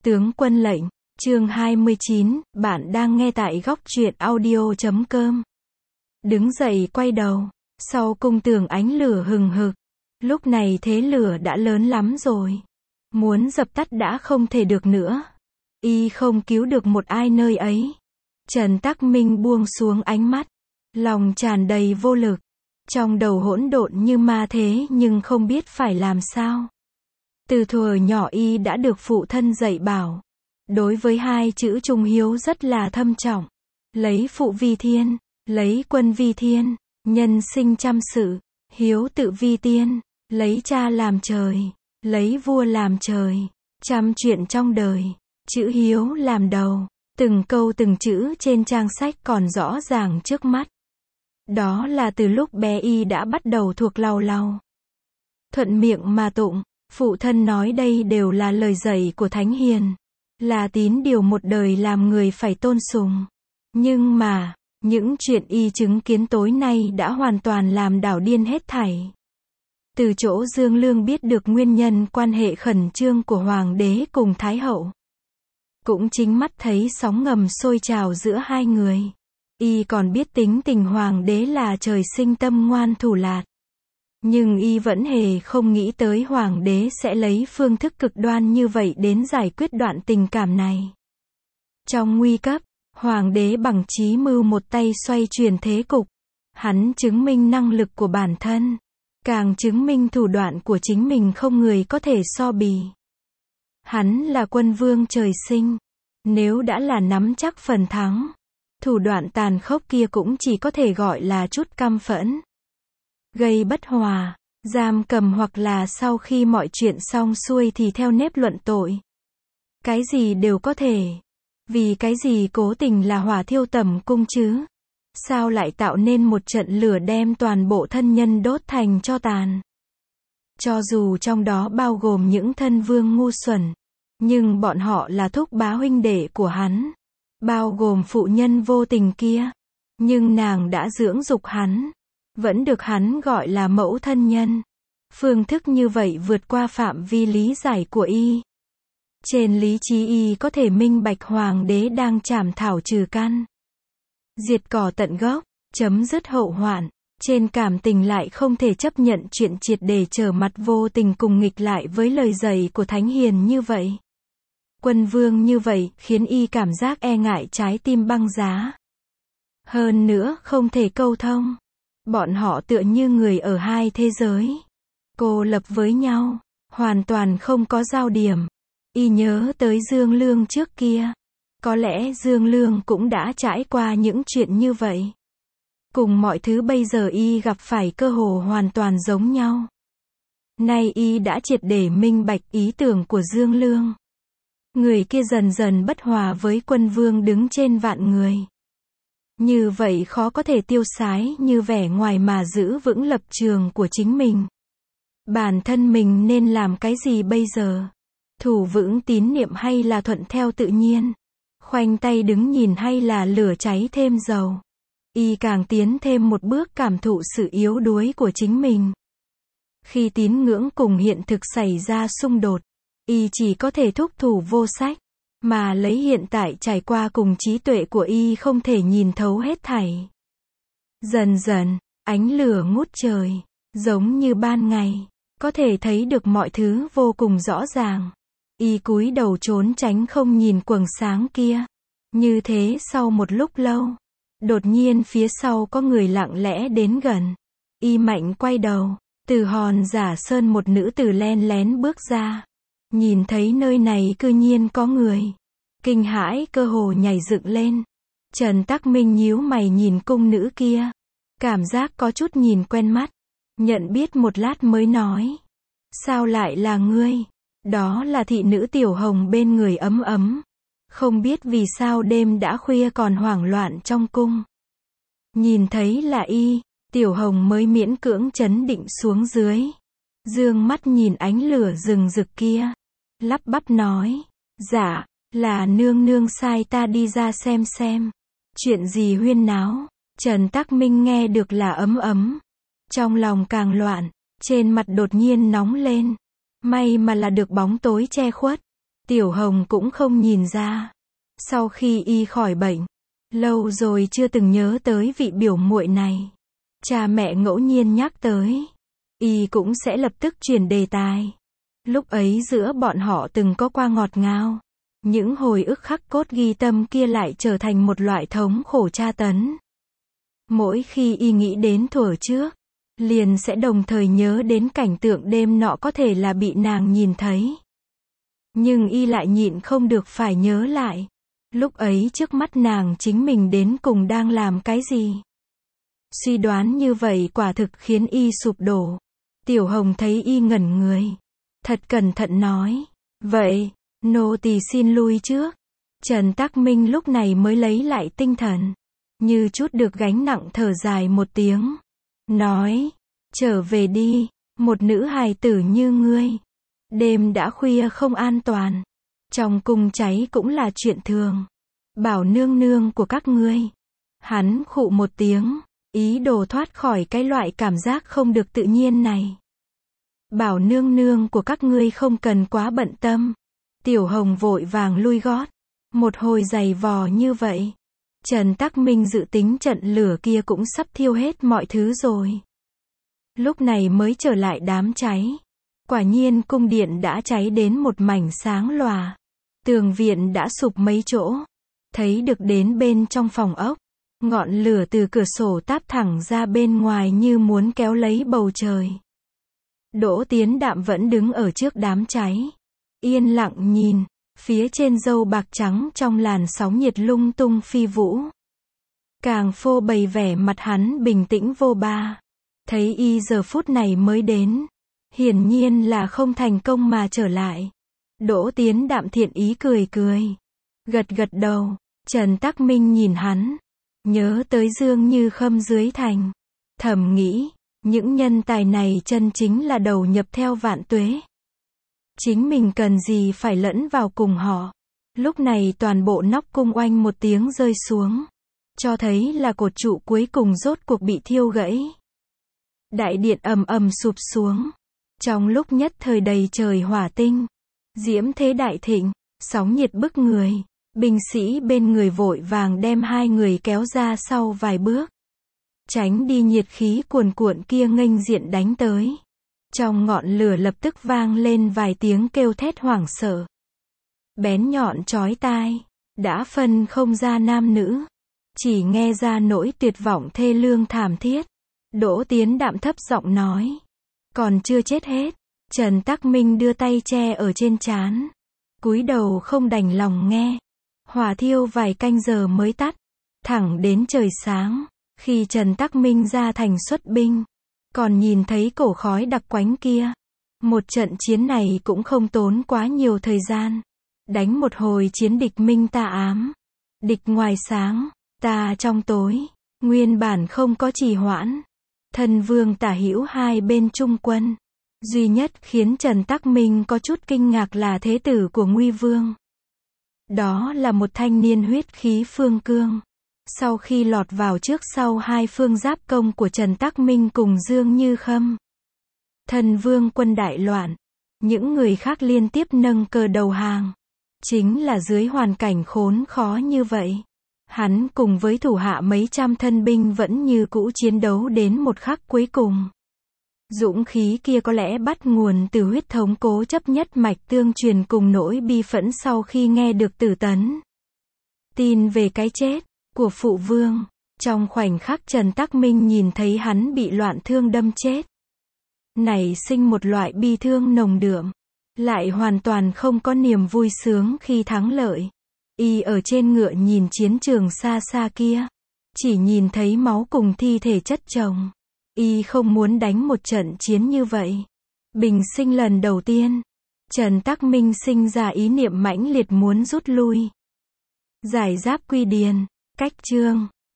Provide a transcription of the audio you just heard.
Tướng quân lệnh, chương 29, bạn đang nghe tại góc truyện audio.com. Đứng dậy quay đầu, sau cung tường ánh lửa hừng hực. Lúc này thế lửa đã lớn lắm rồi. Muốn dập tắt đã không thể được nữa. Y không cứu được một ai nơi ấy. Trần Tắc Minh buông xuống ánh mắt. Lòng tràn đầy vô lực. Trong đầu hỗn độn như ma thế nhưng không biết phải làm sao. Từ thuở nhỏ y đã được phụ thân dạy bảo. Đối với hai chữ trung hiếu rất là thâm trọng. Lấy phụ vi thiên, lấy quân vi thiên, nhân sinh trăm sự, hiếu tự vi tiên, lấy cha làm trời, lấy vua làm trời, trăm chuyện trong đời, chữ hiếu làm đầu, từng câu từng chữ trên trang sách còn rõ ràng trước mắt. Đó là từ lúc bé y đã bắt đầu thuộc làu làu. Thuận miệng mà tụng, phụ thân nói đây đều là lời dạy của Thánh Hiền. Là tín điều một đời làm người phải tôn sùng. Nhưng mà, những chuyện y chứng kiến tối nay đã hoàn toàn làm đảo điên hết thảy. Từ chỗ Dương Lương biết được nguyên nhân quan hệ khẩn trương của Hoàng đế cùng Thái hậu. Cũng chính mắt thấy sóng ngầm sôi trào giữa hai người. Y còn biết tính tình Hoàng đế là trời sinh tâm ngoan thủ lạt. Nhưng y vẫn hề không nghĩ tới Hoàng đế sẽ lấy phương thức cực đoan như vậy đến giải quyết đoạn tình cảm này. Trong nguy cấp, Hoàng đế bằng trí mưu một tay xoay chuyển thế cục. Hắn chứng minh năng lực của bản thân. Càng chứng minh thủ đoạn của chính mình không người có thể so bì. Hắn là quân vương trời sinh. Nếu đã là nắm chắc phần thắng, thủ đoạn tàn khốc kia cũng chỉ có thể gọi là chút căm phẫn. Gây bất hòa, giam cầm hoặc là sau khi mọi chuyện xong xuôi thì theo nếp luận tội. Cái gì đều có thể. Vì cái gì cố tình là hỏa thiêu tẩm cung chứ? Sao lại tạo nên một trận lửa đem toàn bộ thân nhân đốt thành tro tàn? Cho dù trong đó bao gồm những thân vương ngu xuẩn, nhưng bọn họ là thúc bá huynh đệ của hắn. Bao gồm phụ nhân vô tình kia. Nhưng nàng đã dưỡng dục hắn. Vẫn được hắn gọi là mẫu thân nhân. Phương thức như vậy vượt qua phạm vi lý giải của y. Trên lý trí y có thể minh bạch Hoàng đế đang trảm thảo trừ căn. Diệt cỏ tận gốc, chấm dứt hậu hoạn. Trên cảm tình lại không thể chấp nhận chuyện triệt để trở mặt vô tình cùng nghịch lại với lời dạy của Thánh Hiền như vậy. Quân vương như vậy khiến y cảm giác e ngại trái tim băng giá. Hơn nữa không thể câu thông. Bọn họ tựa như người ở hai thế giới. Cô lập với nhau. Hoàn toàn không có giao điểm. Y nhớ tới Dương Lương trước kia. Có lẽ Dương Lương cũng đã trải qua những chuyện như vậy. Cùng mọi thứ bây giờ y gặp phải cơ hồ hoàn toàn giống nhau. Nay y đã triệt để minh bạch ý tưởng của Dương Lương. Người kia dần dần bất hòa với quân vương đứng trên vạn người. Như vậy khó có thể tiêu sái như vẻ ngoài mà giữ vững lập trường của chính mình. Bản thân mình nên làm cái gì bây giờ? Thủ vững tín niệm hay là thuận theo tự nhiên? Khoanh tay đứng nhìn hay là lửa cháy thêm dầu? Y càng tiến thêm một bước cảm thụ sự yếu đuối của chính mình. Khi tín ngưỡng cùng hiện thực xảy ra xung đột, y chỉ có thể thúc thủ vô sách. Mà lấy hiện tại trải qua cùng trí tuệ của y không thể nhìn thấu hết thảy. Dần dần, ánh lửa ngút trời, giống như ban ngày, có thể thấy được mọi thứ vô cùng rõ ràng. Y cúi đầu trốn tránh không nhìn quầng sáng kia. Như thế sau một lúc lâu, đột nhiên phía sau có người lặng lẽ đến gần. Y mạnh quay đầu, từ hòn giả sơn một nữ tử len lén bước ra. Nhìn thấy nơi này cư nhiên có người. Kinh hãi cơ hồ nhảy dựng lên. Trần Tắc Minh nhíu mày nhìn cung nữ kia. Cảm giác có chút nhìn quen mắt. Nhận biết một lát mới nói. Sao lại là ngươi? Đó là thị nữ Tiểu Hồng bên người ấm ấm. Không biết vì sao đêm đã khuya còn hoảng loạn trong cung. Nhìn thấy là y, Tiểu Hồng mới miễn cưỡng trấn định xuống dưới. Dương mắt nhìn ánh lửa rừng rực kia. Lắp bắp nói. Dạ, là nương nương sai ta đi ra xem. Chuyện gì huyên náo? Trần Tắc Minh nghe được là ấm ấm. Trong lòng càng loạn, trên mặt đột nhiên nóng lên. May mà là được bóng tối che khuất. Tiểu Hồng cũng không nhìn ra. Sau khi y khỏi bệnh, lâu rồi chưa từng nhớ tới vị biểu muội này. Cha mẹ ngẫu nhiên nhắc tới, y cũng sẽ lập tức chuyển đề tài. Lúc ấy giữa bọn họ từng có qua ngọt ngào. Những hồi ức khắc cốt ghi tâm kia lại trở thành một loại thống khổ tra tấn. Mỗi khi y nghĩ đến thuở trước, liền sẽ đồng thời nhớ đến cảnh tượng đêm nọ có thể là bị nàng nhìn thấy. Nhưng y lại nhịn không được phải nhớ lại. Lúc ấy trước mắt nàng chính mình đến cùng đang làm cái gì? Suy đoán như vậy quả thực khiến y sụp đổ. Tiểu Hồng thấy y ngẩn người. Thật cẩn thận nói. Vậy, nô tỳ xin lui trước. Trần Tắc Minh lúc này mới lấy lại tinh thần. Như chút được gánh nặng thở dài một tiếng. Nói, trở về đi, một nữ hài tử như ngươi. Đêm đã khuya không an toàn. Trong cung cháy cũng là chuyện thường. Bảo nương nương của các ngươi. Hắn khụ một tiếng, ý đồ thoát khỏi cái loại cảm giác không được tự nhiên này. Bảo nương nương của các ngươi không cần quá bận tâm. Tiểu Hồng vội vàng lui gót. Một hồi giày vò như vậy. Trần Tắc Minh dự tính trận lửa kia cũng sắp thiêu hết mọi thứ rồi. Lúc này mới trở lại đám cháy. Quả nhiên cung điện đã cháy đến một mảnh sáng lòa. Tường viện đã sụp mấy chỗ. Thấy được đến bên trong phòng ốc. Ngọn lửa từ cửa sổ táp thẳng ra bên ngoài như muốn kéo lấy bầu trời. Đỗ Tiến Đạm vẫn đứng ở trước đám cháy. Yên lặng nhìn. Phía trên râu bạc trắng trong làn sóng nhiệt lung tung phi vũ. Càng phô bày vẻ mặt hắn bình tĩnh vô ba. Thấy y giờ phút này mới đến. Hiển nhiên là không thành công mà trở lại. Đỗ Tiến Đạm thiện ý cười cười. Gật gật đầu. Trần Tắc Minh nhìn hắn. Nhớ tới Dương Như Khâm dưới thành. Thầm nghĩ, những nhân tài này chân chính là đầu nhập theo vạn tuế. Chính mình cần gì phải lẫn vào cùng họ. Lúc này toàn bộ nóc cung oanh một tiếng rơi xuống. Cho thấy là cột trụ cuối cùng rốt cuộc bị thiêu gãy. Đại điện ầm ầm sụp xuống. Trong lúc nhất thời đầy trời hỏa tinh. Diễm thế đại thịnh, sóng nhiệt bức người. Binh sĩ bên người vội vàng đem hai người kéo ra sau vài bước. Tránh đi nhiệt khí cuồn cuộn kia nghênh diện đánh tới. Trong ngọn lửa lập tức vang lên vài tiếng kêu thét hoảng sợ. Bén nhọn chói tai, đã phân không ra nam nữ. Chỉ nghe ra nỗi tuyệt vọng thê lương thảm thiết. Đỗ Tiến Đạm thấp giọng nói. Còn chưa chết hết. Trần Tắc Minh đưa tay che ở trên trán. Cúi đầu không đành lòng nghe. Hỏa thiêu vài canh giờ mới tắt. Thẳng đến trời sáng. Khi Trần Tắc Minh ra thành xuất binh. Còn nhìn thấy cổ khói đặc quánh kia. Một trận chiến này cũng không tốn quá nhiều thời gian. Đánh một hồi chiến địch minh ta ám. Địch ngoài sáng, ta trong tối. Nguyên bản không có trì hoãn. Thân vương tả hữu hai bên trung quân. Duy nhất khiến Trần Tắc Minh có chút kinh ngạc là thế tử của Nguy Vương. Đó là một thanh niên huyết khí phương cương. Sau khi lọt vào trước sau hai phương giáp công của Trần Tắc Minh cùng Dương Như Khâm. Thần vương quân đại loạn. Những người khác liên tiếp nâng cờ đầu hàng. Chính là dưới hoàn cảnh khốn khó như vậy. Hắn cùng với thủ hạ mấy trăm thân binh vẫn như cũ chiến đấu đến một khắc cuối cùng. Dũng khí kia có lẽ bắt nguồn từ huyết thống cố chấp nhất mạch tương truyền cùng nỗi bi phẫn sau khi nghe được Tử Tấn tin về cái chết của phụ vương. Trong khoảnh khắc Trần Tắc Minh nhìn thấy hắn bị loạn thương đâm chết. Nảy sinh một loại bi thương nồng đượm. Lại hoàn toàn không có niềm vui sướng khi thắng lợi. Y ở trên ngựa nhìn chiến trường xa xa kia. Chỉ nhìn thấy máu cùng thi thể chất chồng. Y không muốn đánh một trận chiến như vậy. Bình sinh lần đầu tiên. Trần Tắc Minh sinh ra ý niệm mãnh liệt muốn rút lui. Giải giáp quy điền. Cách chương